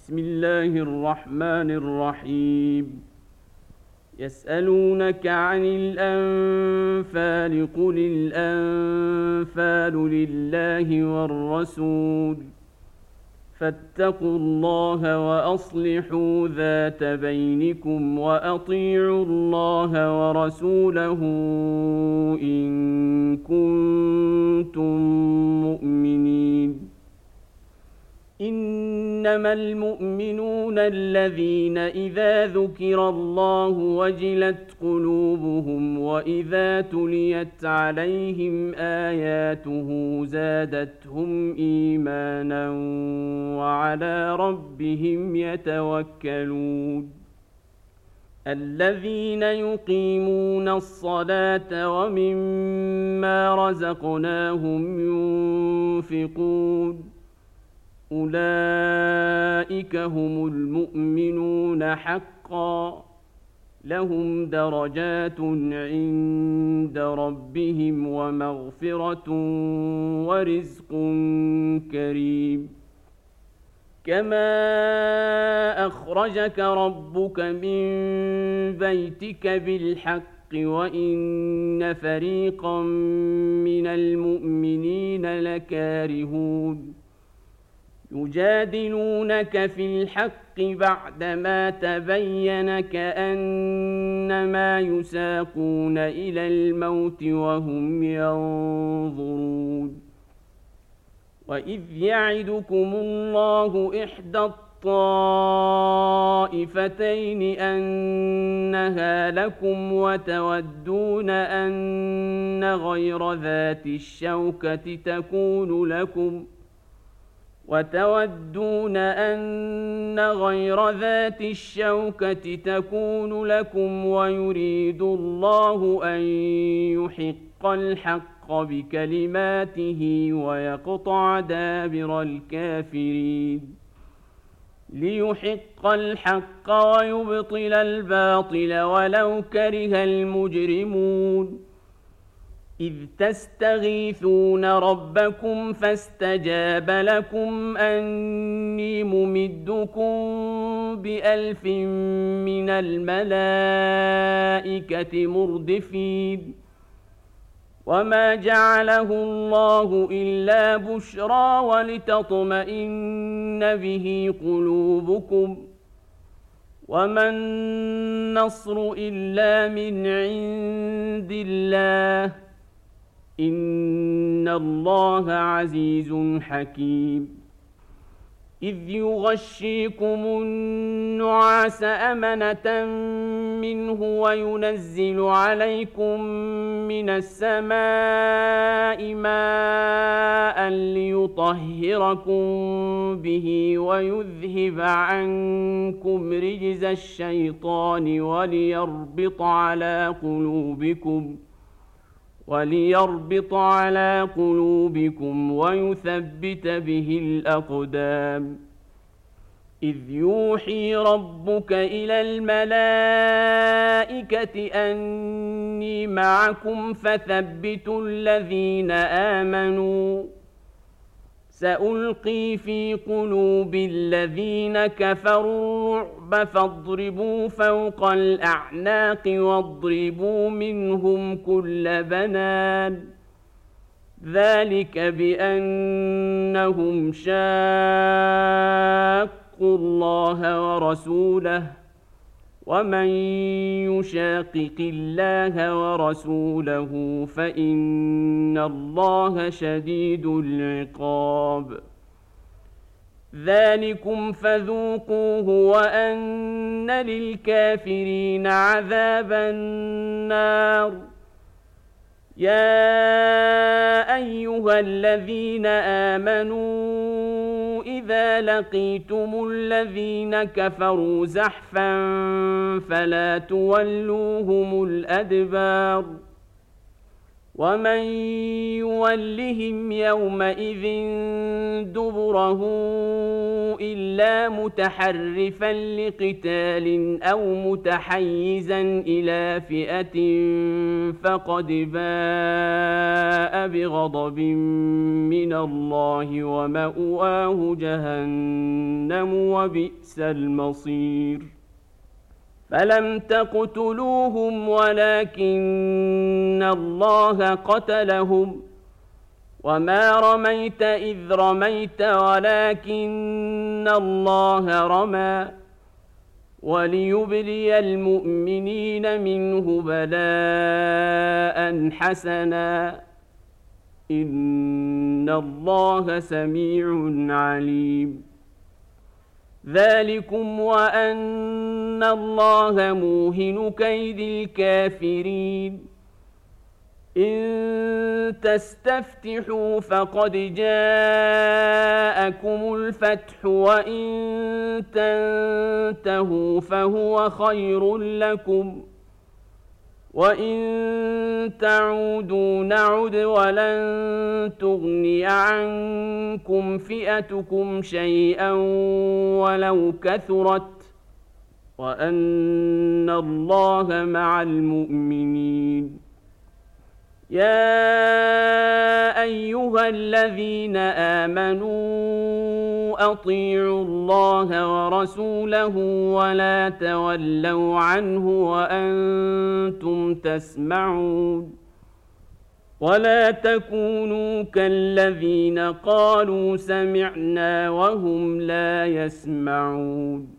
بسم الله الرحمن الرحيم. يسألونك عن الأنفال قل الأنفال لله والرسول فاتقوا الله وأصلحوا ذات بينكم وأطيعوا الله ورسوله إن كنتم مؤمنين. إنما المؤمنون الذين إذا ذكر الله وجلت قلوبهم وإذا تليت عليهم آياته زادتهم إيمانا وعلى ربهم يتوكلون. الذين يقيمون الصلاة ومما رزقناهم ينفقون أولئك هم المؤمنون حقا لهم درجات عند ربهم ومغفرة ورزق كريم. كما أخرجك ربك من بيتك بالحق وإن فريقا من المؤمنين لكارهون يجادلونك في الحق بعدما تبين كأنما يساقون إلى الموت وهم ينظرون. وإذ يعدكم الله إحدى الطائفتين أنها لكم وتودون أن غير ذات الشوكة تكون لكم ويريد الله أن يحق الحق بكلماته ويقطع دابر الكافرين. ليحق الحق ويبطل الباطل ولو كره المجرمون. إذ تستغيثون ربكم فاستجاب لكم أني ممدكم ب1000 من الملائكة مردفين. وما جعله الله إلا بشرى ولتطمئن به قلوبكم وما النصر إلا من عند الله إن الله عزيز حكيم. إذ يغشيكم النعاس أمنة منه وينزل عليكم من السماء ماء ليطهركم به ويذهب عنكم رجز الشيطان وليربط على قلوبكم ويثبت به الأقدام. إذ يوحي ربك إلى الملائكة أني معكم فثبتوا الذين آمنوا سألقي في قلوب الذين كفروا الرعب فاضربوا فوق الأعناق واضربوا منهم كل بنان. ذلك بأنهم شاقوا الله ورسوله ومن يشاقق الله ورسوله فإن الله شديد العقاب. ذلكم فذوقوه وأن للكافرين عذاب النار. يا أيها الذين آمنوا إذا لقيتم الذين كفروا زحفا فلا تولوهم الأدبار ومن يولهم يومئذ دبره إلا متحرفا لقتال أو متحيزا إلى فئة فقد باء بغضب من الله ومأواه جهنم وبئس المصير فلم تقتلوهم ولكن الله قتلهم وما رميت إذ رميت ولكن الله رمى وليبلي المؤمنين منه بلاء حسنا إن الله سميع عليم ذلكم وأن الله موهن كيد الكافرين إن تستفتحوا فقد جاءكم الفتح وإن تنتهوا فهو خير لكم وإن تعودوا نعد ولن تغني عنكم فئتكم شيئا ولو كثرت وأن الله مع المؤمنين يا أيها الذين آمنوا أطيعوا الله ورسوله ولا تولوا عنه وأنتم تسمعون ولا تكونوا كالذين قالوا سمعنا وهم لا يسمعون